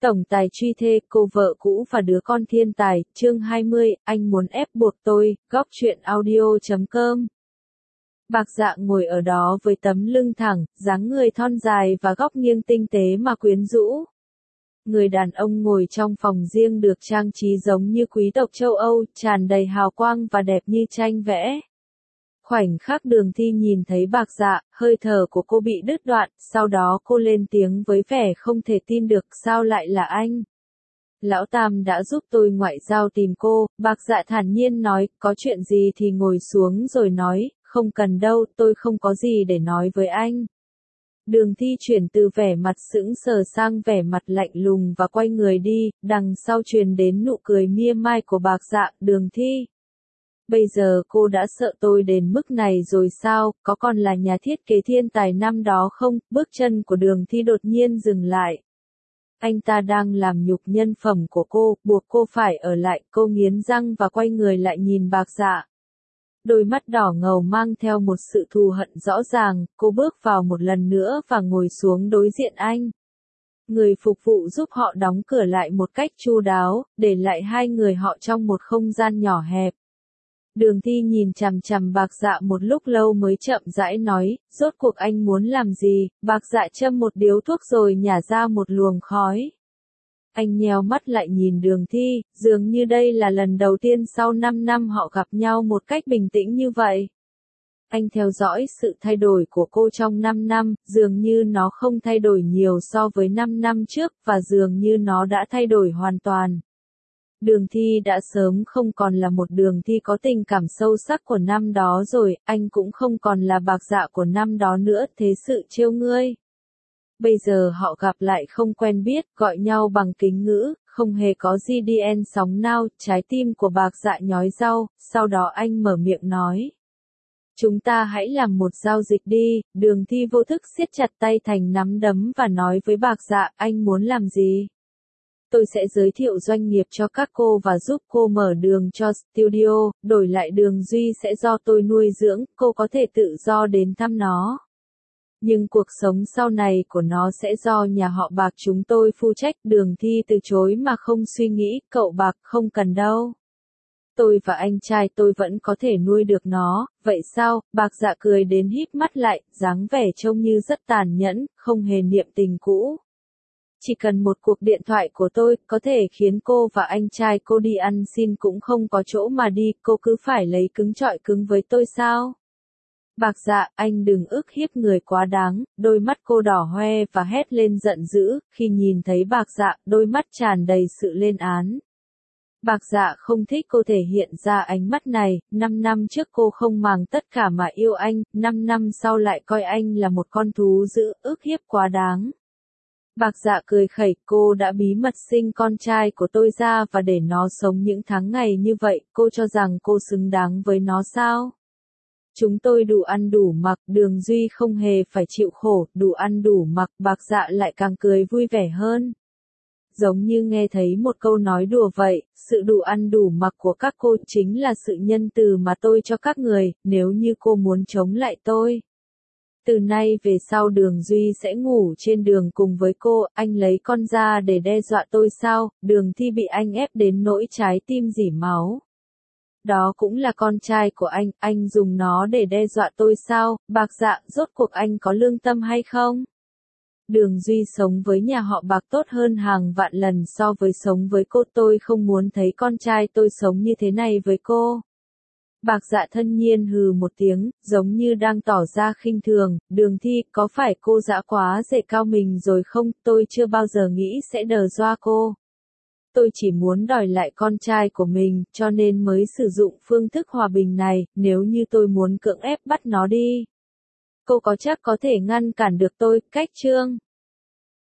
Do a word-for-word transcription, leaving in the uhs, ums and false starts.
Tổng tài truy thê, cô vợ cũ và đứa con thiên tài, chương hai mươi, anh muốn ép buộc tôi, góc truyện audio chấm com. Bạc Dạ ngồi ở đó với tấm lưng thẳng, dáng người thon dài và góc nghiêng tinh tế mà quyến rũ. Người đàn ông ngồi trong phòng riêng được trang trí giống như quý tộc châu Âu, tràn đầy hào quang và đẹp như tranh vẽ. Khoảnh khắc Đường Thi nhìn thấy Bạc Dạ, hơi thở của cô bị đứt đoạn, sau đó cô lên tiếng với vẻ không thể tin được, sao lại là anh? Lão Tam đã giúp tôi ngoại giao tìm cô, Bạc Dạ thản nhiên nói, có chuyện gì thì ngồi xuống rồi nói, không cần đâu, tôi không có gì để nói với anh. Đường Thi chuyển từ vẻ mặt sững sờ sang vẻ mặt lạnh lùng và quay người đi, đằng sau truyền đến nụ cười mỉa mai của Bạc Dạ, Đường Thi. Bây giờ cô đã sợ tôi đến mức này rồi sao, có còn là nhà thiết kế thiên tài năm đó không? Bước chân của Đường Thi đột nhiên dừng lại. Anh ta đang làm nhục nhân phẩm của cô, buộc cô phải ở lại, cô nghiến răng và quay người lại nhìn Bạc Dạ. Đôi mắt đỏ ngầu mang theo một sự thù hận rõ ràng, cô bước vào một lần nữa và ngồi xuống đối diện anh. Người phục vụ giúp họ đóng cửa lại một cách chu đáo, để lại hai người họ trong một không gian nhỏ hẹp. Đường Thi nhìn chằm chằm Bạc Dạ một lúc lâu mới chậm rãi nói, rốt cuộc anh muốn làm gì? Bạc Dạ châm một điếu thuốc rồi nhả ra một luồng khói. Anh nheo mắt lại nhìn Đường Thi, dường như đây là lần đầu tiên sau năm năm họ gặp nhau một cách bình tĩnh như vậy. Anh theo dõi sự thay đổi của cô trong năm năm, dường như nó không thay đổi nhiều so với năm năm trước, và dường như nó đã thay đổi hoàn toàn. Đường Thi đã sớm không còn là một Đường Thi có tình cảm sâu sắc của năm đó rồi, anh cũng không còn là Bạc Dạ của năm đó nữa, thế sự trêu ngươi. Bây giờ họ gặp lại không quen biết, gọi nhau bằng kính ngữ, không hề có gi đê en sóng nào, trái tim của Bạc Dạ nhói đau, sau đó anh mở miệng nói. Chúng ta hãy làm một giao dịch đi, Đường Thi vô thức siết chặt tay thành nắm đấm và nói với Bạc Dạ, anh muốn làm gì? Tôi sẽ giới thiệu doanh nghiệp cho các cô và giúp cô mở đường cho studio, đổi lại Đường Duy sẽ do tôi nuôi dưỡng, cô có thể tự do đến thăm nó. Nhưng cuộc sống sau này của nó sẽ do nhà họ Bạc chúng tôi phụ trách. Đường Thi từ chối mà không suy nghĩ, cậu Bạc không cần đâu. Tôi và anh trai tôi vẫn có thể nuôi được nó, vậy sao? Bạc Dạ cười đến híp mắt lại, dáng vẻ trông như rất tàn nhẫn, không hề niệm tình cũ. Chỉ cần một cuộc điện thoại của tôi, có thể khiến cô và anh trai cô đi ăn xin cũng không có chỗ mà đi, cô cứ phải lấy cứng chọi cứng với tôi sao? Bạc Dạ, anh đừng ức hiếp người quá đáng, đôi mắt cô đỏ hoe và hét lên giận dữ, khi nhìn thấy Bạc Dạ, đôi mắt tràn đầy sự lên án. Bạc Dạ không thích cô thể hiện ra ánh mắt này, năm năm trước cô không màng tất cả mà yêu anh, năm năm sau lại coi anh là một con thú dữ, ức hiếp quá đáng. Bạc Dạ cười khẩy, cô đã bí mật sinh con trai của tôi ra và để nó sống những tháng ngày như vậy, cô cho rằng cô xứng đáng với nó sao? Chúng tôi đủ ăn đủ mặc, Đường Duy không hề phải chịu khổ, đủ ăn đủ mặc, Bạc Dạ lại càng cười vui vẻ hơn. Giống như nghe thấy một câu nói đùa vậy, sự đủ ăn đủ mặc của các cô chính là sự nhân từ mà tôi cho các người, nếu như cô muốn chống lại tôi. Từ nay về sau Đường Duy sẽ ngủ trên đường cùng với cô, anh lấy con ra để đe dọa tôi sao? Đường Thi bị anh ép đến nỗi trái tim rỉ máu. Đó cũng là con trai của anh, anh dùng nó để đe dọa tôi sao? Bạc Dạ, rốt cuộc anh có lương tâm hay không? Đường Duy sống với nhà họ Bạc tốt hơn hàng vạn lần so với sống với cô, tôi không muốn thấy con trai tôi sống như thế này với cô. Bạc Dạ thân nhiên hừ một tiếng, giống như đang tỏ ra khinh thường, Đường Thi, có phải cô dã quá dễ cao mình rồi không? Tôi chưa bao giờ nghĩ sẽ đờ doa cô. Tôi chỉ muốn đòi lại con trai của mình, cho nên mới sử dụng phương thức hòa bình này, nếu như tôi muốn cưỡng ép bắt nó đi. Cô có chắc có thể ngăn cản được tôi? Cách chương